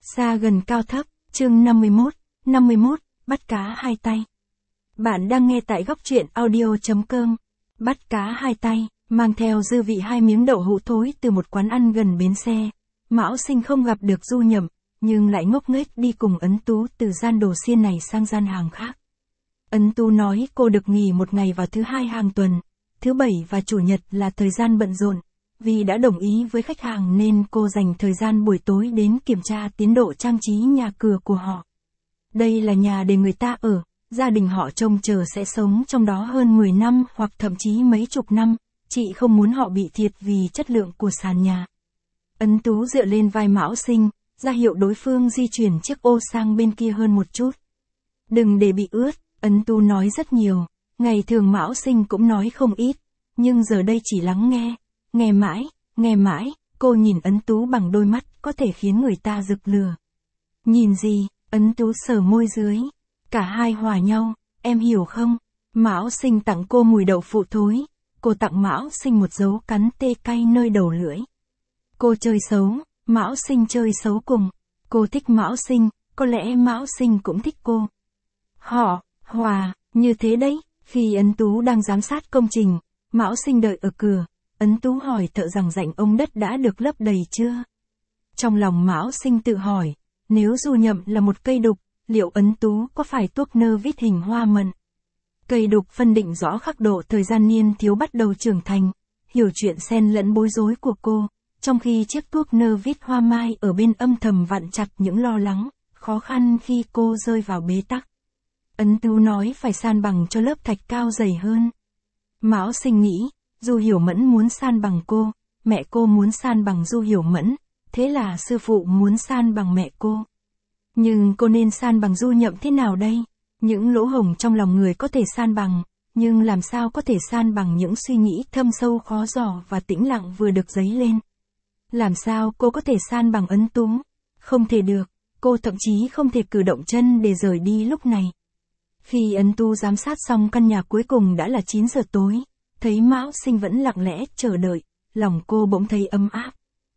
Xa gần cao thấp, chương 51, bắt cá hai tay. Bạn đang nghe tại góc truyện audio.com. Bắt cá hai tay, mang theo dư vị hai miếng đậu hũ thối từ một quán ăn gần bến xe. Mão Sinh không gặp được Du Nhậm, nhưng lại ngốc nghếch đi cùng Ấn Tú từ gian đồ xiên này sang gian hàng khác. Ấn Tú nói cô được nghỉ một ngày vào thứ hai hàng tuần, thứ bảy và chủ nhật là thời gian bận rộn. Vì đã đồng ý với khách hàng nên cô dành thời gian buổi tối đến kiểm tra tiến độ trang trí nhà cửa của họ. Đây là nhà để người ta ở, gia đình họ trông chờ sẽ sống trong đó hơn 10 năm hoặc thậm chí mấy chục năm, chị không muốn họ bị thiệt vì chất lượng của sàn nhà. Ấn Tú dựa lên vai Mão Sinh, ra hiệu đối phương di chuyển chiếc ô sang bên kia hơn một chút. Đừng để bị ướt, Ấn Tú nói rất nhiều, ngày thường Mão Sinh cũng nói không ít, nhưng giờ đây chỉ lắng nghe. Nghe mãi, cô nhìn Ấn Tú bằng đôi mắt có thể khiến người ta rực lửa. Nhìn gì? Ấn Tú sờ môi dưới. Cả hai hòa nhau, em hiểu không? Mão Sinh tặng cô mùi đậu phụ thối. Cô tặng Mão Sinh một dấu cắn tê cay nơi đầu lưỡi. Cô chơi xấu, Mão Sinh chơi xấu cùng. Cô thích Mão Sinh, có lẽ Mão Sinh cũng thích cô. Họ, hòa, như thế đấy. Khi Ấn Tú đang giám sát công trình, Mão Sinh đợi ở cửa. Ấn Tú hỏi thợ rằng rãnh ống đất đã được lấp đầy chưa? Trong lòng Mão Sinh tự hỏi, nếu Du Nhậm là một cây đục, liệu Ấn Tú có phải tuốc nơ vít hình hoa mận? Cây đục phân định rõ khắc độ thời gian niên thiếu bắt đầu trưởng thành, hiểu chuyện xen lẫn bối rối của cô, trong khi chiếc tuốc nơ vít hoa mai ở bên âm thầm vặn chặt những lo lắng, khó khăn khi cô rơi vào bế tắc. Ấn Tú nói phải san bằng cho lớp thạch cao dày hơn. Mão Sinh nghĩ, Du Hiểu Mẫn muốn san bằng cô, mẹ cô muốn san bằng Du Hiểu Mẫn, thế là sư phụ muốn san bằng mẹ cô. Nhưng cô nên san bằng Du Nhậm thế nào đây? Những lỗ hổng trong lòng người có thể san bằng, nhưng làm sao có thể san bằng những suy nghĩ thâm sâu khó dò và tĩnh lặng vừa được dấy lên? Làm sao cô có thể san bằng Ấn Tú? Không thể được, cô thậm chí không thể cử động chân để rời đi lúc này. Khi Ấn Tú giám sát xong căn nhà cuối cùng đã là 9 giờ tối. Thấy Mão Sinh vẫn lặng lẽ chờ đợi, lòng cô bỗng thấy ấm áp.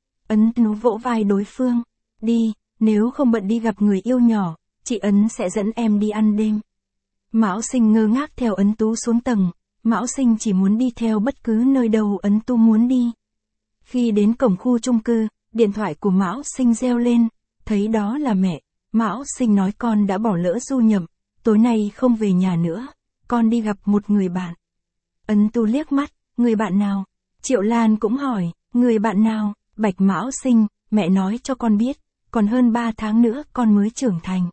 Ấn Tú vỗ vai đối phương, đi, nếu không bận đi gặp người yêu nhỏ, chị Ấn sẽ dẫn em đi ăn đêm. Mão Sinh ngơ ngác theo Ấn Tú xuống tầng, Mão Sinh chỉ muốn đi theo bất cứ nơi đâu Ấn Tú muốn đi. Khi đến cổng khu chung cư, điện thoại của Mão Sinh reo lên, thấy đó là mẹ, Mão Sinh nói con đã bỏ lỡ Du Nhậm, tối nay không về nhà nữa, con đi gặp một người bạn. Ấn Tú liếc mắt, người bạn nào? Triệu Lan cũng hỏi, người bạn nào? Bạch Mão Sinh, mẹ nói cho con biết, còn hơn 3 tháng nữa con mới trưởng thành.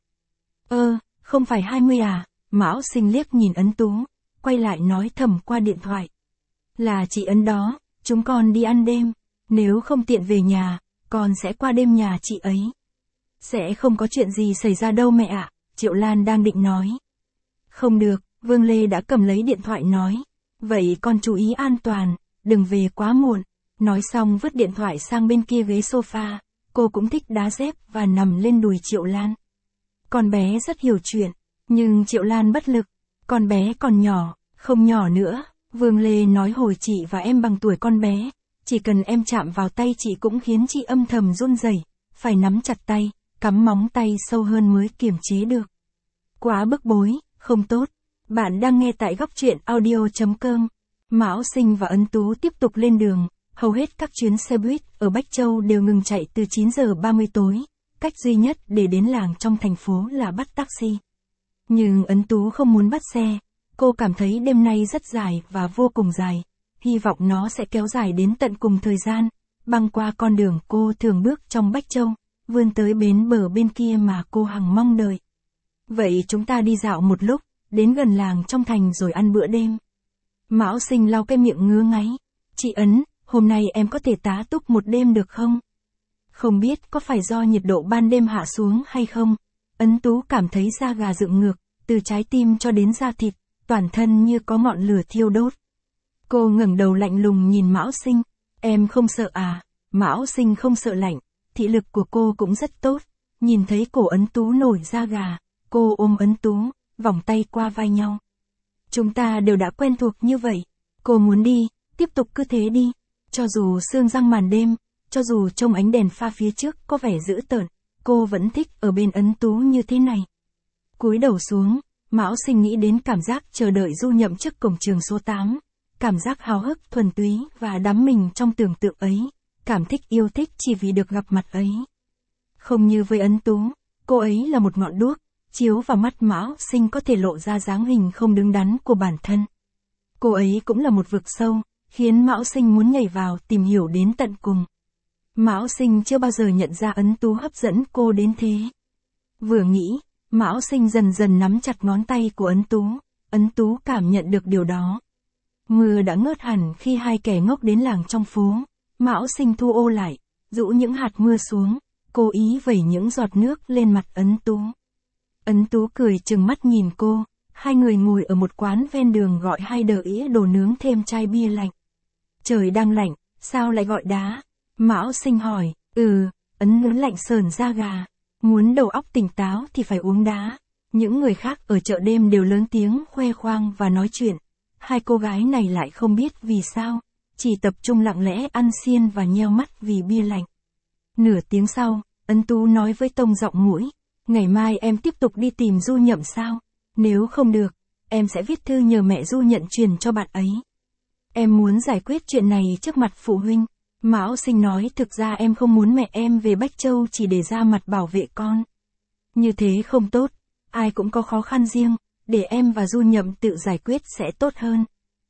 Không phải 20 à? Mão Sinh liếc nhìn Ấn Tú, quay lại nói thầm qua điện thoại. Là chị Ấn đó, chúng con đi ăn đêm, nếu không tiện về nhà, con sẽ qua đêm nhà chị ấy. Sẽ không có chuyện gì xảy ra đâu mẹ ạ, Triệu Lan đang định nói. Không được, Vương Lê đã cầm lấy điện thoại nói. Vậy con chú ý an toàn, đừng về quá muộn. Nói xong vứt điện thoại sang bên kia ghế sofa, cô cũng thích đá dép và nằm lên đùi Triệu Lan. Con bé rất hiểu chuyện, nhưng Triệu Lan bất lực, con bé còn nhỏ, không nhỏ nữa. Vương Lê nói hồi chị và em bằng tuổi con bé, chỉ cần em chạm vào tay chị cũng khiến chị âm thầm run rẩy, phải nắm chặt tay, cắm móng tay sâu hơn mới kiềm chế được. Quá bức bối, không tốt. Bạn đang nghe tại góc truyện audio.com. Mão Sinh và Ấn Tú tiếp tục lên đường, hầu hết các chuyến xe buýt ở Bách Châu đều ngừng chạy từ 9 giờ 30 tối, cách duy nhất để đến làng trong thành phố là bắt taxi. Nhưng Ấn Tú không muốn bắt xe, cô cảm thấy đêm nay rất dài và vô cùng dài, hy vọng nó sẽ kéo dài đến tận cùng thời gian, băng qua con đường cô thường bước trong Bách Châu, vươn tới bến bờ bên kia mà cô hằng mong đợi. Vậy chúng ta đi dạo một lúc, đến gần làng trong thành rồi ăn bữa đêm. Mão Sinh lau cái miệng ngứa ngáy. Chị Ấn, hôm nay em có thể tá túc một đêm được không? Không biết có phải do nhiệt độ ban đêm hạ xuống hay không? Ấn Tú cảm thấy da gà dựng ngược, từ trái tim cho đến da thịt, toàn thân như có ngọn lửa thiêu đốt. Cô ngẩng đầu lạnh lùng nhìn Mão Sinh. Em không sợ à? Mão Sinh không sợ lạnh, thị lực của cô cũng rất tốt. Nhìn thấy cổ Ấn Tú nổi da gà, cô ôm Ấn Tú, vòng tay qua vai nhau. Chúng ta đều đã quen thuộc như vậy. Cô muốn đi, tiếp tục cứ thế đi. Cho dù sương răng màn đêm, cho dù trông ánh đèn pha phía trước có vẻ dữ tợn, cô vẫn thích ở bên Ấn Tú như thế này. Cúi đầu xuống, Mão Sinh nghĩ đến cảm giác chờ đợi Du Nhậm trước cổng trường số 8, cảm giác háo hức thuần túy và đắm mình trong tưởng tượng ấy, cảm thích yêu thích chỉ vì được gặp mặt ấy. Không như với Ấn Tú, cô ấy là một ngọn đuốc, chiếu vào mắt Mão Sinh có thể lộ ra dáng hình không đứng đắn của bản thân. Cô ấy cũng là một vực sâu, khiến Mão Sinh muốn nhảy vào tìm hiểu đến tận cùng. Mão Sinh chưa bao giờ nhận ra Ấn Tú hấp dẫn cô đến thế. Vừa nghĩ, Mão Sinh dần dần nắm chặt ngón tay của Ấn Tú cảm nhận được điều đó. Mưa đã ngớt hẳn khi hai kẻ ngốc đến làng trong phố. Mão Sinh thu ô lại, rũ những hạt mưa xuống, cố ý vẩy những giọt nước lên mặt Ấn Tú. Ấn Tú cười trừng mắt nhìn cô, hai người ngồi ở một quán ven đường gọi 2 đĩa đồ nướng thêm chai bia lạnh. Trời đang lạnh, sao lại gọi đá? Mão Sinh hỏi, Ấn Tú lạnh sờn da gà. Muốn đầu óc tỉnh táo thì phải uống đá. Những người khác ở chợ đêm đều lớn tiếng khoe khoang và nói chuyện. Hai cô gái này lại không biết vì sao, chỉ tập trung lặng lẽ ăn xiên và nheo mắt vì bia lạnh. Nửa tiếng sau, Ấn Tú nói với tông giọng mũi, ngày mai em tiếp tục đi tìm Du Nhậm sao? Nếu không được, em sẽ viết thư nhờ mẹ Du Nhận truyền cho bạn ấy. Em muốn giải quyết chuyện này trước mặt phụ huynh. Mão Sinh nói thực ra em không muốn mẹ em về Bách Châu chỉ để ra mặt bảo vệ con. Như thế không tốt, ai cũng có khó khăn riêng, để em và Du Nhậm tự giải quyết sẽ tốt hơn.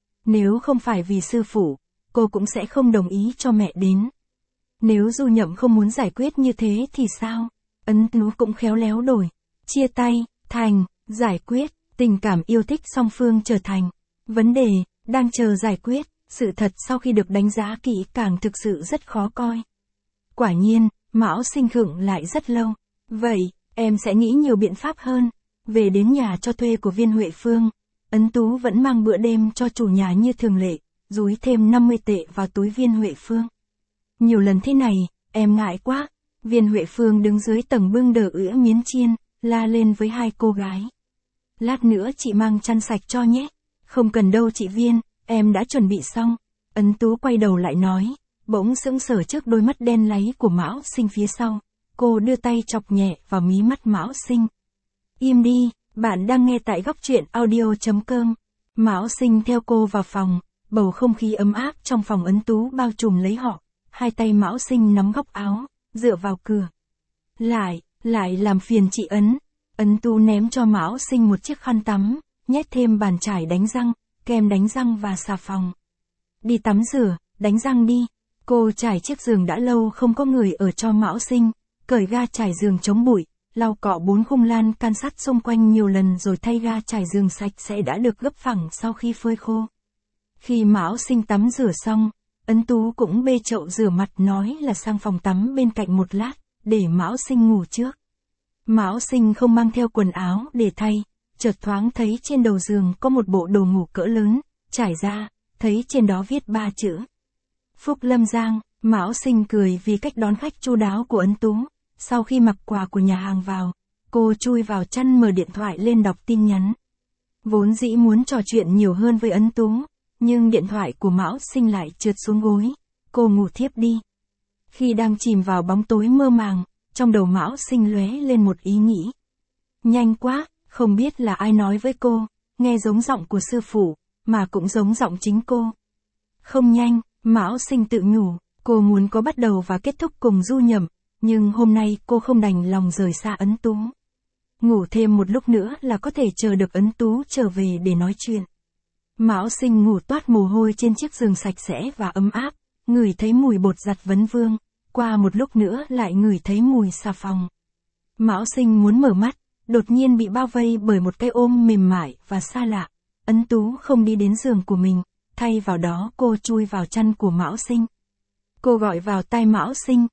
Nếu không phải vì sư phụ, cô cũng sẽ không đồng ý cho mẹ đến. Nếu Du Nhậm không muốn giải quyết như thế thì sao? Ấn Tú cũng khéo léo đổi. Chia tay, thành, giải quyết, tình cảm yêu thích song phương trở thành vấn đề, đang chờ giải quyết. Sự thật sau khi được đánh giá kỹ càng thực sự rất khó coi. Quả nhiên, Mão Sinh khựng lại rất lâu. Vậy, em sẽ nghĩ nhiều biện pháp hơn. Về đến nhà cho thuê của Viên Huệ Phương, Ấn Tú vẫn mang bữa đêm cho chủ nhà như thường lệ, dúi thêm 50 tệ vào túi Viên Huệ Phương. Nhiều lần thế này, em ngại quá. Viên Huệ Phương đứng dưới tầng bưng đờ ữa miến chiên, la lên với hai cô gái. Lát nữa chị mang chăn sạch cho nhé. Không cần đâu chị Viên. Em đã chuẩn bị xong. Ấn Tú quay đầu lại nói, bỗng sững sờ trước đôi mắt đen láy của Mão Sinh phía sau. Cô đưa tay chọc nhẹ vào mí mắt Mão Sinh. Im đi, bạn đang nghe tại góc truyện audio.com. Mão Sinh theo cô vào phòng, bầu không khí ấm áp trong phòng Ấn Tú bao trùm lấy họ. Hai tay Mão Sinh nắm góc áo, dựa vào cửa. Lại làm phiền chị Ấn. Ấn Tú ném cho Mão Sinh một chiếc khăn tắm, nhét thêm bàn chải đánh răng, kem đánh răng và xà phòng. Đi tắm rửa, đánh răng đi. Cô trải chiếc giường đã lâu không có người ở cho Mão Sinh, cởi ga trải giường chống bụi, lau cọ 4 khung lan can sắt xung quanh nhiều lần rồi thay ga trải giường sạch sẽ đã được gấp phẳng sau khi phơi khô. Khi Mão Sinh tắm rửa xong, Ấn Tú cũng bê chậu rửa mặt nói là sang phòng tắm bên cạnh một lát, để Mão Sinh ngủ trước. Mão Sinh không mang theo quần áo để thay. Chợt thoáng thấy trên đầu giường có một bộ đồ ngủ cỡ lớn, trải ra, thấy trên đó viết 3 chữ. Phúc Lâm Giang. Mão Sinh cười vì cách đón khách chu đáo của Ấn Tú. Sau khi mặc quà của nhà hàng vào, cô chui vào chăn mở điện thoại lên đọc tin nhắn. Vốn dĩ muốn trò chuyện nhiều hơn với Ấn Tú, nhưng điện thoại của Mão Sinh lại trượt xuống gối. Cô ngủ thiếp đi. Khi đang chìm vào bóng tối mơ màng, trong đầu Mão Sinh lóe lên một ý nghĩ. Nhanh quá! Không biết là ai nói với cô, nghe giống giọng của sư phụ, mà cũng giống giọng chính cô. Không nhanh, Mão Sinh tự nhủ, cô muốn có bắt đầu và kết thúc cùng Du Nhậm, nhưng hôm nay cô không đành lòng rời xa Ấn Tú. Ngủ thêm một lúc nữa là có thể chờ được Ấn Tú trở về để nói chuyện. Mão Sinh ngủ toát mồ hôi trên chiếc giường sạch sẽ và ấm áp, ngửi thấy mùi bột giặt vấn vương, qua một lúc nữa lại ngửi thấy mùi xà phòng. Mão Sinh muốn mở mắt, đột nhiên bị bao vây bởi một cái ôm mềm mại và xa lạ. Ấn Tú không đi đến giường của mình, thay vào đó cô chui vào chăn của Mão Sinh. Cô gọi vào tai Mão Sinh,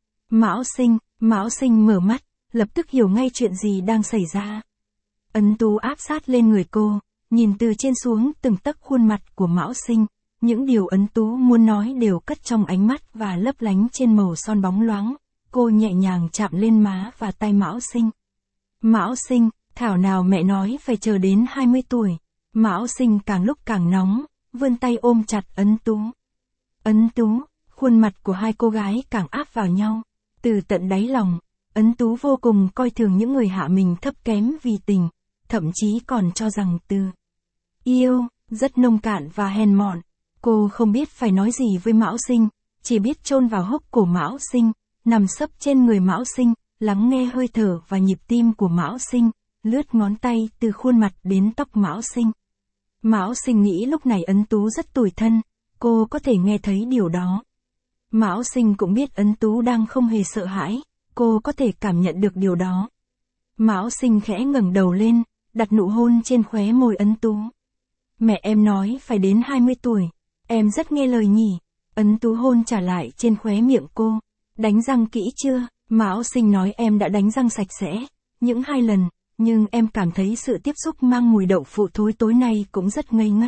Mão Sinh mở mắt, lập tức hiểu ngay chuyện gì đang xảy ra. Ấn Tú áp sát lên người cô, nhìn từ trên xuống từng tấc khuôn mặt của Mão Sinh, những điều Ấn Tú muốn nói đều cất trong ánh mắt và lấp lánh trên màu son bóng loáng. Cô nhẹ nhàng chạm lên má và tai Mão Sinh. Mão Sinh, thảo nào mẹ nói phải chờ đến 20 tuổi. Mão Sinh càng lúc càng nóng, vươn tay ôm chặt Ấn Tú. Ấn Tú, khuôn mặt của hai cô gái càng áp vào nhau. Từ tận đáy lòng, Ấn Tú vô cùng coi thường những người hạ mình thấp kém vì tình, thậm chí còn cho rằng từ yêu rất nông cạn và hèn mọn. Cô không biết phải nói gì với Mão Sinh, chỉ biết chôn vào hốc cổ Mão Sinh, nằm sấp trên người Mão Sinh, lắng nghe hơi thở và nhịp tim của Mão Sinh, lướt ngón tay từ khuôn mặt đến tóc Mão Sinh. Mão Sinh nghĩ lúc này Ấn Tú rất tủi thân, cô có thể nghe thấy điều đó. Mão Sinh cũng biết Ấn Tú đang không hề sợ hãi, cô có thể cảm nhận được điều đó. Mão Sinh khẽ ngẩng đầu lên, đặt nụ hôn trên khóe môi Ấn Tú. Mẹ em nói phải đến 20 tuổi, em rất nghe lời nhỉ. Ấn Tú hôn trả lại trên khóe miệng cô. Đánh răng kỹ chưa? Mão Sinh nói em đã đánh răng sạch sẽ, những 2 lần, nhưng em cảm thấy sự tiếp xúc mang mùi đậu phụ thối tối nay cũng rất ngây ngất.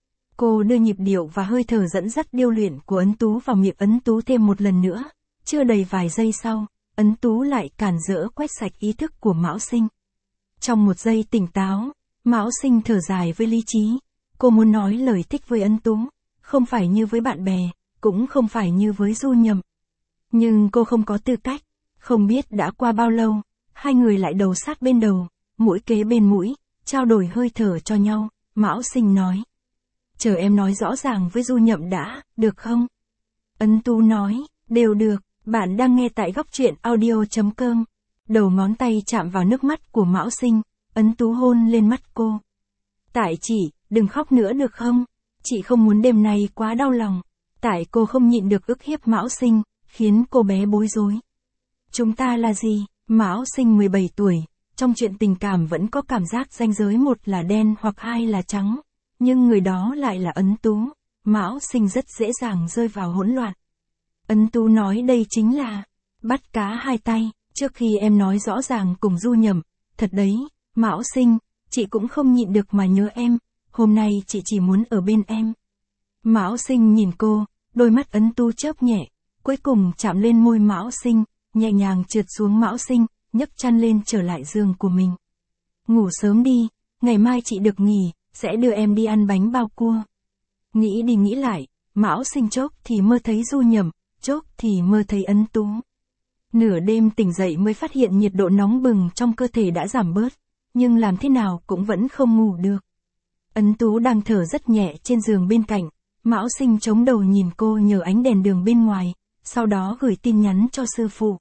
Cô đưa nhịp điệu và hơi thở dẫn dắt điêu luyện của Ấn Tú vào miệng Ấn Tú thêm một lần nữa. Chưa đầy vài giây sau, Ấn Tú lại cản rỡ quét sạch ý thức của Mão Sinh. Trong một giây tỉnh táo, Mão Sinh thở dài với lý trí. Cô muốn nói lời thích với Ấn Tú, không phải như với bạn bè, cũng không phải như với Du Nhậm. Nhưng cô không có tư cách. Không biết đã qua bao lâu, hai người lại đầu sát bên đầu, mũi kế bên mũi, trao đổi hơi thở cho nhau. Mão Sinh nói. Chờ em nói rõ ràng với Du Nhậm đã, được không? Ấn Tú nói, đều được. Bạn đang nghe tại góc truyện audio.com. Đầu ngón tay chạm vào nước mắt của Mão Sinh, Ấn Tú hôn lên mắt cô. Tại chị, đừng khóc nữa được không? Chị không muốn đêm nay quá đau lòng. Tại cô không nhịn được ức hiếp Mão Sinh, khiến cô bé bối rối. Chúng ta là gì? Mão Sinh 17 tuổi, trong chuyện tình cảm vẫn có cảm giác ranh giới, một là đen hoặc hai là trắng. Nhưng người đó lại là Ấn Tú. Mão Sinh rất dễ dàng rơi vào hỗn loạn. Ấn Tú nói đây chính là bắt cá hai tay. Trước khi em nói rõ ràng cùng Du Nhậm, thật đấy, Mão Sinh, chị cũng không nhịn được mà nhớ em, hôm nay chị chỉ muốn ở bên em. Mão Sinh nhìn cô, đôi mắt Ấn Tú chớp nhẹ, cuối cùng chạm lên môi Mão Sinh, nhẹ nhàng trượt xuống Mão Sinh, nhấc chăn lên trở lại giường của mình. Ngủ sớm đi, ngày mai chị được nghỉ, sẽ đưa em đi ăn bánh bao cua. Nghĩ đi nghĩ lại, Mão Sinh chốc thì mơ thấy Du Nhậm, chốc thì mơ thấy Ấn Tú. Nửa đêm tỉnh dậy mới phát hiện nhiệt độ nóng bừng trong cơ thể đã giảm bớt, nhưng làm thế nào cũng vẫn không ngủ được. Ấn Tú đang thở rất nhẹ trên giường bên cạnh, Mão Sinh chống đầu nhìn cô nhờ ánh đèn đường bên ngoài, sau đó gửi tin nhắn cho sư phụ.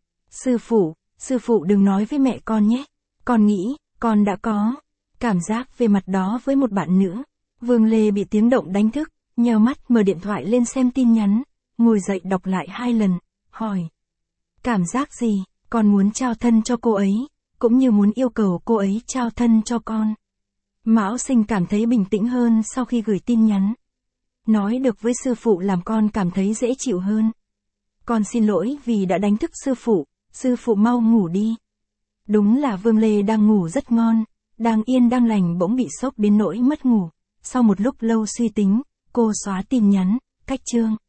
Sư phụ đừng nói với mẹ con nhé, con nghĩ, con đã có cảm giác về mặt đó với một bạn nữ. Vương Lê bị tiếng động đánh thức, nheo mắt mở điện thoại lên xem tin nhắn, ngồi dậy đọc lại 2 lần, hỏi. Cảm giác gì? Con muốn trao thân cho cô ấy, cũng như muốn yêu cầu cô ấy trao thân cho con. Mão Sinh cảm thấy bình tĩnh hơn sau khi gửi tin nhắn. Nói được với sư phụ làm con cảm thấy dễ chịu hơn. Con xin lỗi vì đã đánh thức sư phụ mau ngủ đi. Đúng là Vương Lê đang ngủ rất ngon, đang yên đang lành bỗng bị sốc đến nỗi mất ngủ. Sau một lúc lâu suy tính, cô xóa tin nhắn, cách chương.